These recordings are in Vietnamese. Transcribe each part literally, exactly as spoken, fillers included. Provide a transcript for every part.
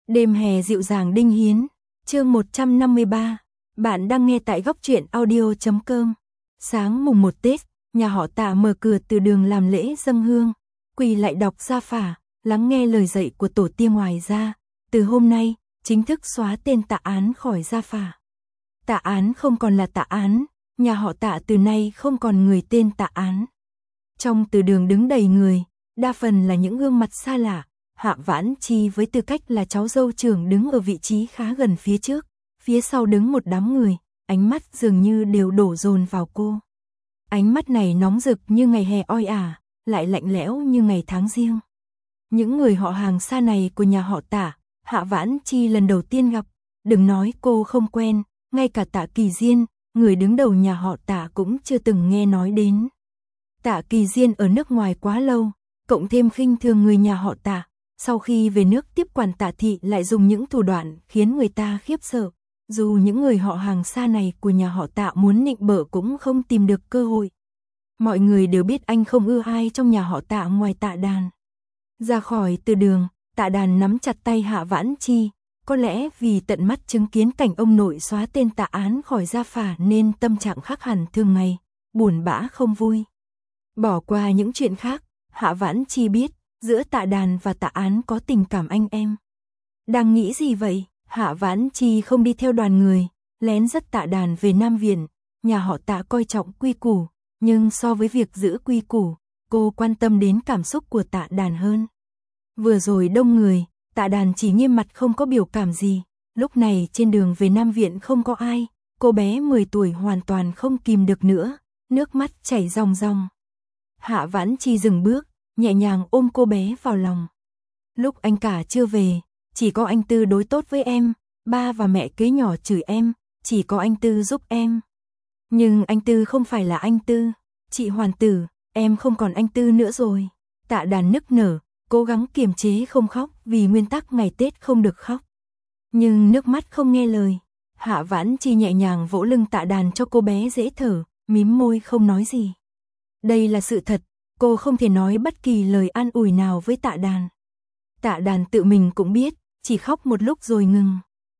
Đêm hè dịu dàng Đinh Hiến, chương một trăm năm mươi ba. Bạn đang nghe tại góc truyện audio chấm com. Sáng mùng một Tết, nhà họ Tạ mở cửa từ đường làm lễ dâng hương, quỳ lại đọc gia phả, lắng nghe lời dạy của tổ tiên. Ngoài ra, từ hôm nay, chính thức xóa tên Tạ Án khỏi gia phả. Tạ Án không còn là Tạ Án, nhà họ Tạ từ nay không còn người tên Tạ Án. Trong từ đường đứng đầy người, đa phần là những gương mặt xa lạ. Hạ Vãn Chi với tư cách là cháu dâu trưởng đứng ở vị trí khá gần phía trước, phía sau đứng một đám người, ánh mắt dường như đều đổ dồn vào cô. Ánh mắt này nóng rực như ngày hè oi ả, lại lạnh lẽo như ngày tháng riêng. Những người họ hàng xa này của nhà họ Tạ, Hạ Vãn Chi lần đầu tiên gặp, đừng nói cô không quen, ngay cả Tạ Kỳ Diên, người đứng đầu nhà họ Tạ cũng chưa từng nghe nói đến. Tạ Kỳ Diên ở nước ngoài quá lâu, cộng thêm khinh thường người nhà họ Tạ. Sau khi về nước tiếp quản Tạ thị lại dùng những thủ đoạn khiến người ta khiếp sợ, dù những người họ hàng xa này của nhà họ Tạ muốn nịnh bợ cũng không tìm được cơ hội. Mọi người đều biết anh không ưa ai trong nhà họ Tạ ngoài Tạ Đàn. Ra khỏi từ đường, Tạ Đàn nắm chặt tay Hạ Vãn Chi, có lẽ vì tận mắt chứng kiến cảnh ông nội xóa tên Tạ Án khỏi gia phả nên tâm trạng khác hẳn thường ngày, buồn bã không vui. Bỏ qua những chuyện khác, Hạ Vãn Chi biết giữa Tạ Đàn và Tạ Án có tình cảm anh em. Đang nghĩ gì vậy? Hạ Vãn Chi không đi theo đoàn người, lén dắt Tạ Đàn về Nam Viện. Nhà họ Tạ coi trọng quy củ, nhưng so với việc giữ quy củ, cô quan tâm đến cảm xúc của Tạ Đàn hơn. Vừa rồi đông người, Tạ Đàn chỉ nghiêm mặt không có biểu cảm gì. Lúc này trên đường về Nam Viện không có ai, cô bé mười tuổi hoàn toàn không kìm được nữa, nước mắt chảy ròng ròng. Hạ Vãn Chi dừng bước, nhẹ nhàng ôm cô bé vào lòng. Lúc anh cả chưa về, chỉ có anh Tư đối tốt với em, ba và mẹ kế nhỏ chửi em, chỉ có anh Tư giúp em. Nhưng anh Tư không phải là anh Tư, chị Hoàn Tử, em không còn anh Tư nữa rồi. Tạ Đàn nức nở, cố gắng kiềm chế không khóc vì nguyên tắc ngày Tết không được khóc. Nhưng nước mắt không nghe lời. Hạ Vãn Chi nhẹ nhàng vỗ lưng Tạ Đàn cho cô bé dễ thở, mím môi không nói gì. Đây là sự thật. Cô không thể nói bất kỳ lời an ủi nào với Tạ Đàn. Tạ Đàn tự mình cũng biết, chỉ khóc một lúc rồi ngừng.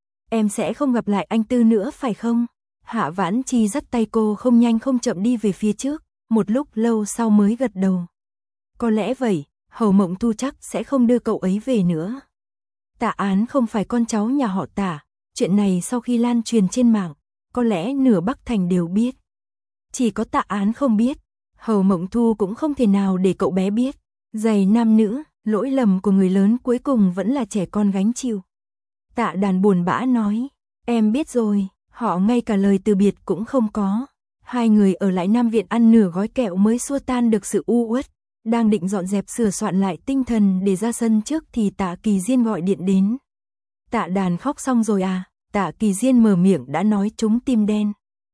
Em sẽ không gặp lại anh Tư nữa phải không? Hạ Vãn Chi dắt tay cô không nhanh không chậm đi về phía trước, một lúc lâu sau mới gật đầu. Có lẽ vậy, Hầu Mộng Thu chắc sẽ không đưa cậu ấy về nữa. Tạ Án không phải con cháu nhà họ Tạ, chuyện này sau khi lan truyền trên mạng, có lẽ nửa Bắc Thành đều biết. Chỉ có Tạ Án không biết. Hầu Mộng Thu cũng không thể nào để cậu bé biết. Giày nam nữ, lỗi lầm của người lớn cuối cùng vẫn là trẻ con gánh chịu. Tạ Đàn buồn bã nói, em biết rồi, họ ngay cả lời từ biệt cũng không có. Hai người ở lại Nam Viện ăn nửa gói kẹo mới xua tan được sự u uất. Đang định dọn dẹp sửa soạn lại tinh thần để ra sân trước thì Tạ Kỳ Diên gọi điện đến. Tạ Đàn khóc xong rồi à? Tạ Kỳ Diên mở miệng đã nói trúng tim đen.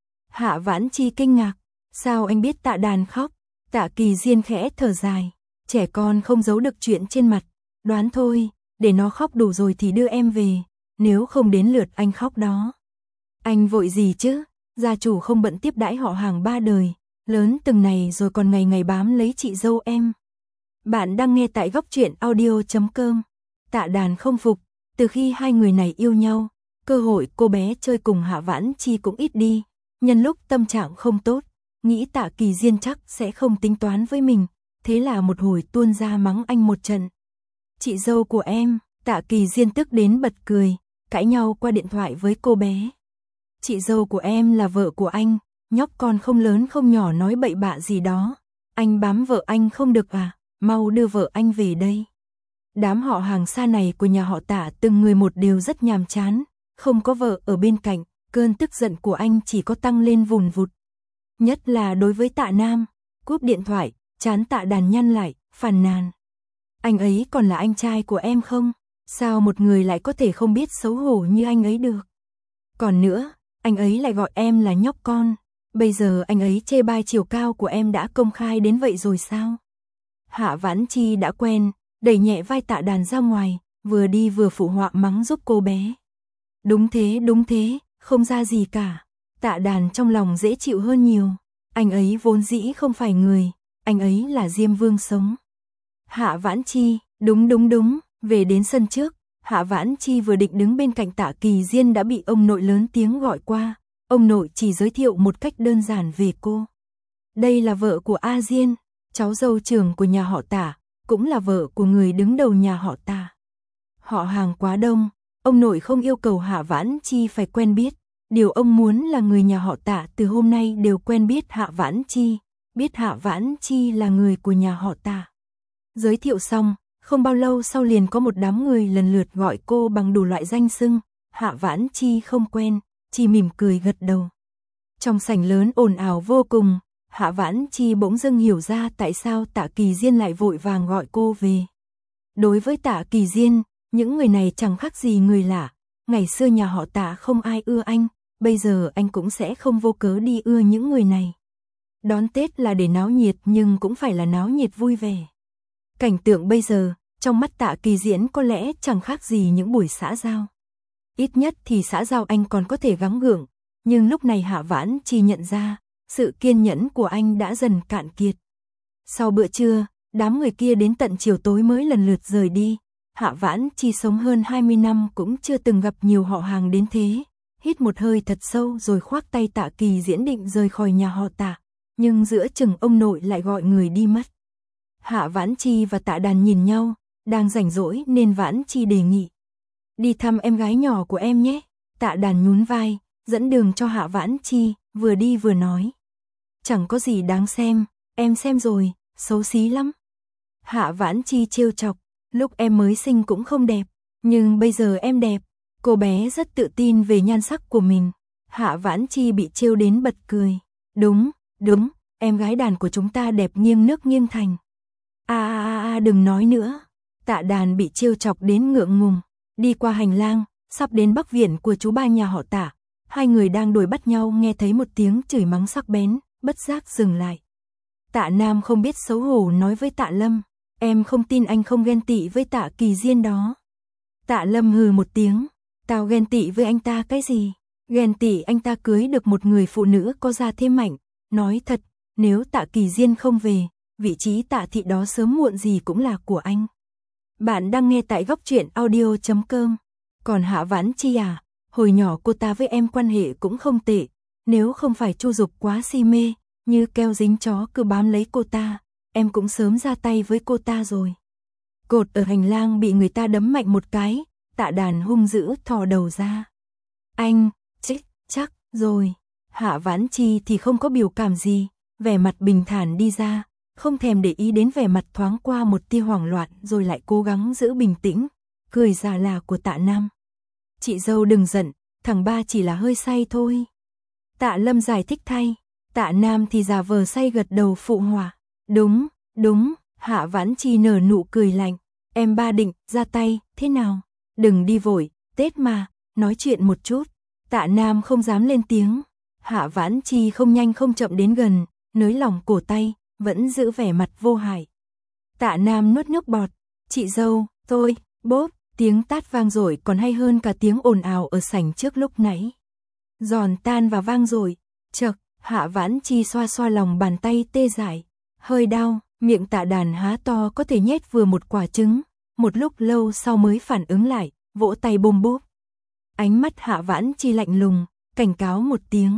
Hạ Vãn Chi kinh ngạc. Sao anh biết Tạ Đàn khóc? Tạ Kỳ Diên khẽ thở dài. Trẻ con không giấu được chuyện trên mặt. Đoán thôi, để nó khóc đủ rồi thì đưa em về. Nếu không đến lượt anh khóc đó. Anh vội gì chứ? Gia chủ không bận tiếp đãi họ hàng ba đời. Lớn từng này rồi còn ngày ngày bám lấy chị dâu em. Bạn đang nghe tại góc truyện audio chấm com. Tạ Đàn không phục. Từ khi hai người này yêu nhau, cơ hội cô bé chơi cùng Hạ Vãn Chi cũng ít đi. Nhân lúc tâm trạng không tốt, nghĩ Tạ Kỳ Diên chắc sẽ không tính toán với mình, thế là một hồi tuôn ra mắng anh một trận. Chị dâu của em, Tạ Kỳ Diên tức đến bật cười, cãi nhau qua điện thoại với cô bé. Chị dâu của em là vợ của anh, nhóc con không lớn không nhỏ nói bậy bạ gì đó. Anh bám vợ anh không được à, mau đưa vợ anh về đây. Đám họ hàng xa này của nhà họ Tạ từng người một đều rất nhàm chán, không có vợ ở bên cạnh, cơn tức giận của anh chỉ có tăng lên vùn vụt. Nhất là đối với Tạ Nam, cúp điện thoại, trán Tạ Đàn nhăn lại, phàn nàn. Anh ấy còn là anh trai của em không? Sao một người lại có thể không biết xấu hổ như anh ấy được? Còn nữa, anh ấy lại gọi em là nhóc con. Bây giờ anh ấy chê bai chiều cao của em đã công khai đến vậy rồi sao? Hạ Vãn Chi đã quen, đẩy nhẹ vai Tạ Đàn ra ngoài, vừa đi vừa phụ họa mắng giúp cô bé. Đúng thế, đúng thế, không ra gì cả. Tạ Đàn trong lòng dễ chịu hơn nhiều. Anh ấy vốn dĩ không phải người, anh ấy là Diêm Vương sống. Hạ Vãn Chi, đúng đúng đúng, về đến sân trước, Hạ Vãn Chi vừa định đứng bên cạnh Tạ Kỳ Diên đã bị ông nội lớn tiếng gọi qua. Ông nội chỉ giới thiệu một cách đơn giản về cô. Đây là vợ của A Diên, cháu dâu trưởng của nhà họ Tạ, cũng là vợ của người đứng đầu nhà họ Tạ. Họ hàng quá đông, ông nội không yêu cầu Hạ Vãn Chi phải quen biết. Điều ông muốn là người nhà họ Tạ từ hôm nay đều quen biết Hạ Vãn Chi, biết Hạ Vãn Chi là người của nhà họ Tạ. Giới thiệu xong, không bao lâu sau liền có một đám người lần lượt gọi cô bằng đủ loại danh xưng. Hạ Vãn Chi không quen, chỉ mỉm cười gật đầu. Trong sảnh lớn ồn ào vô cùng, Hạ Vãn Chi bỗng dưng hiểu ra tại sao Tạ Kỳ Diên lại vội vàng gọi cô về. Đối với Tạ Kỳ Diên, những người này chẳng khác gì người lạ. Ngày xưa nhà họ Tạ không ai ưa anh, bây giờ anh cũng sẽ không vô cớ đi ưa những người này. Đón Tết là để náo nhiệt nhưng cũng phải là náo nhiệt vui vẻ. Cảnh tượng bây giờ, trong mắt Tạ Kỳ Diên có lẽ chẳng khác gì những buổi xã giao. Ít nhất thì xã giao anh còn có thể gắng gượng, nhưng lúc này Hạ Vãn Chi nhận ra, sự kiên nhẫn của anh đã dần cạn kiệt. Sau bữa trưa, đám người kia đến tận chiều tối mới lần lượt rời đi. Hạ Vãn Chi sống hơn hai mươi năm cũng chưa từng gặp nhiều họ hàng đến thế. Hít một hơi thật sâu rồi khoác tay Tạ Kỳ Diên định rời khỏi nhà họ Tạ, nhưng giữa chừng ông nội lại gọi người đi mất. Hạ Vãn Chi và Tạ Đàn nhìn nhau, đang rảnh rỗi nên Vãn Chi đề nghị. Đi thăm em gái nhỏ của em nhé. Tạ Đàn nhún vai, dẫn đường cho Hạ Vãn Chi, vừa đi vừa nói. Chẳng có gì đáng xem, em xem rồi, xấu xí lắm. Hạ Vãn Chi trêu chọc, lúc em mới sinh cũng không đẹp, nhưng bây giờ em đẹp. Cô bé rất tự tin về nhan sắc của mình. Hạ Vãn Chi bị trêu đến bật cười. Đúng, đúng, em gái Đàn của chúng ta đẹp nghiêng nước nghiêng thành. À à à à đừng nói nữa. Tạ Đàn bị trêu chọc đến ngượng ngùng. Đi qua hành lang, sắp đến Bắc Viện của chú ba nhà họ Tạ. Hai người đang đuổi bắt nhau nghe thấy một tiếng chửi mắng sắc bén, bất giác dừng lại. Tạ Nam không biết xấu hổ nói với Tạ Lâm. Em không tin anh không ghen tị với Tạ Kỳ Diên đó. Tạ Lâm hừ một tiếng. Tao ghen tị với anh ta cái gì? Ghen tị anh ta cưới được một người phụ nữ có da thế mạnh. Nói thật, nếu Tạ Kỳ Diên không về, vị trí Tạ thị đó sớm muộn gì cũng là của anh. Bạn đang nghe tại góc truyện audio chấm com. Còn Hạ Vãn Chi à, hồi nhỏ cô ta với em quan hệ cũng không tệ. Nếu không phải Chu Dục quá si mê, như keo dính chó cứ bám lấy cô ta, em cũng sớm ra tay với cô ta rồi. Cột ở hành lang bị người ta đấm mạnh một cái. Tạ Đàn hung dữ thò đầu ra. Anh, chích, chắc, rồi. Hạ Vãn Chi thì không có biểu cảm gì, vẻ mặt bình thản đi ra, không thèm để ý đến vẻ mặt thoáng qua một tia hoảng loạn rồi lại cố gắng giữ bình tĩnh, cười già là của Tạ Nam. Chị dâu đừng giận, thằng ba chỉ là hơi say thôi. Tạ Lâm giải thích thay, Tạ Nam thì giả vờ say gật đầu phụ họa. Đúng, đúng, Hạ Vãn Chi nở nụ cười lạnh, em ba định ra tay, thế nào? Đừng đi vội, Tết mà, nói chuyện một chút. Tạ Nam không dám lên tiếng. Hạ Vãn Chi không nhanh không chậm đến gần, nới lỏng cổ tay, vẫn giữ vẻ mặt vô hại. Tạ Nam nuốt nước bọt. Chị dâu, tôi, bốp, tiếng tát vang rồi còn hay hơn cả tiếng ồn ào ở sảnh trước lúc nãy. Giòn tan và vang rồi. Chậc, Hạ Vãn Chi xoa xoa lòng bàn tay tê dại. Hơi đau, miệng Tạ Đàn há to có thể nhét vừa một quả trứng. Một lúc lâu sau mới phản ứng lại, vỗ tay bôm bốp. Ánh mắt Hạ Vãn Chi lạnh lùng, cảnh cáo một tiếng.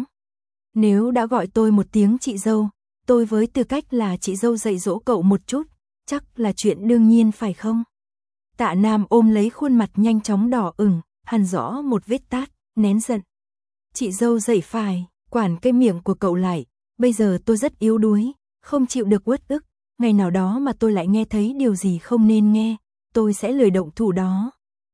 Nếu đã gọi tôi một tiếng chị dâu, tôi với tư cách là chị dâu dạy dỗ cậu một chút, chắc là chuyện đương nhiên phải không? Tạ Nam ôm lấy khuôn mặt nhanh chóng đỏ ửng, hằn rõ một vết tát, nén giận. Chị dâu dạy phải, quản cái miệng của cậu lại, bây giờ tôi rất yếu đuối, không chịu được uất ức, ngày nào đó mà tôi lại nghe thấy điều gì không nên nghe, tôi sẽ lười động thủ đó.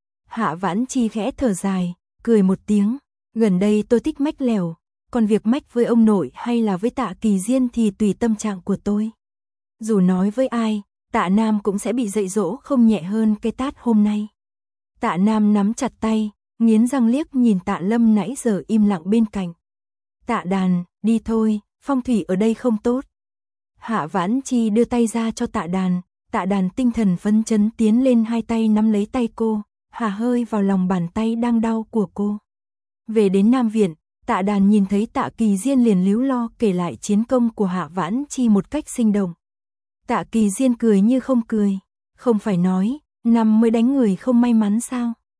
Hạ Vãn Chi khẽ thở dài, cười một tiếng, gần đây tôi thích mách lèo, còn việc mách với ông nội hay là với Tạ Kỳ Diên thì tùy tâm trạng của tôi. Dù nói với ai, Tạ Nam cũng sẽ bị dạy dỗ không nhẹ hơn cái tát hôm nay. Tạ Nam nắm chặt tay, nghiến răng liếc nhìn Tạ Lâm nãy giờ im lặng bên cạnh. Tạ Đàn, đi thôi, phong thủy ở đây không tốt. Hạ Vãn Chi đưa tay ra cho Tạ Đàn, Tạ Đàn tinh thần phấn chấn tiến lên hai tay nắm lấy tay cô, hà hơi vào lòng bàn tay đang đau của cô. Về đến Nam Viện, Tạ Đàn nhìn thấy Tạ Kỳ Diên liền líu lo kể lại chiến công của Hạ Vãn Chi một cách sinh động. Tạ Kỳ Diên cười như không cười, không phải nói, năm mới đánh người không may mắn sao?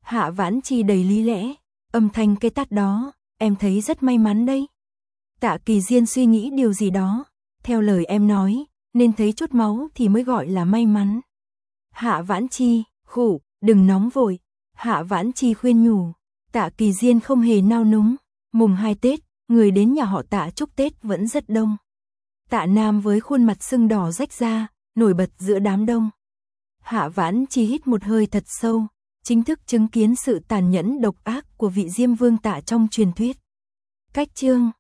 Hạ Vãn Chi đầy lý lẽ, âm thanh cái tát đó, em thấy rất may mắn đấy. Tạ Kỳ Diên suy nghĩ điều gì đó, theo lời em nói, nên thấy chút máu thì mới gọi là may mắn. Hạ Vãn Chi, khụ, đừng nóng vội. Hạ Vãn Chi khuyên nhủ. Tạ Kỳ Diên không hề nao núng. Mùng hai Tết, người đến nhà họ Tạ chúc Tết vẫn rất đông. Tạ Nam với khuôn mặt sưng đỏ rách ra, nổi bật giữa đám đông. Hạ Vãn Chi hít một hơi thật sâu, chính thức chứng kiến sự tàn nhẫn độc ác của vị Diêm Vương Tạ trong truyền thuyết. Cách chương